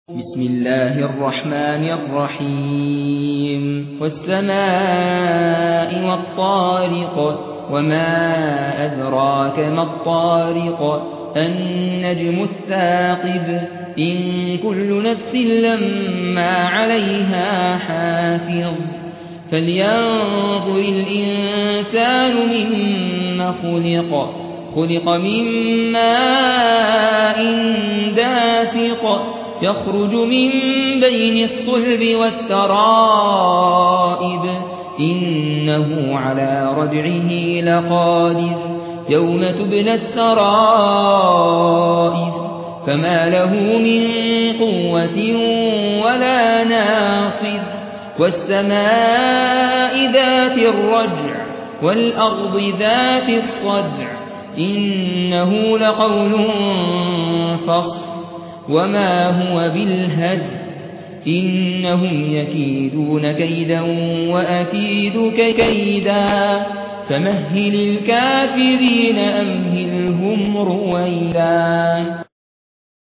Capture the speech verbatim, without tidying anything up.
بسم الله الرحمن الرحيم والسماء والطارق وما أدراك ما الطارق النجم الثاقب إن كل نفس لما عليها حافظ فلينظر الإنسان مما خلق خلق من ماء دافق يخرج من بين الصلب والترائب إنه على رجعه لقادر يوم تبلى السرائر فما له من قوة ولا ناصر والسماء ذات الرجع والأرض ذات الصدع إنه لقول فصل وما هو بالهزل إنهم يكيدون كيدا وأكيد كيدا فمهل الكافرين أمهلهم رويدا.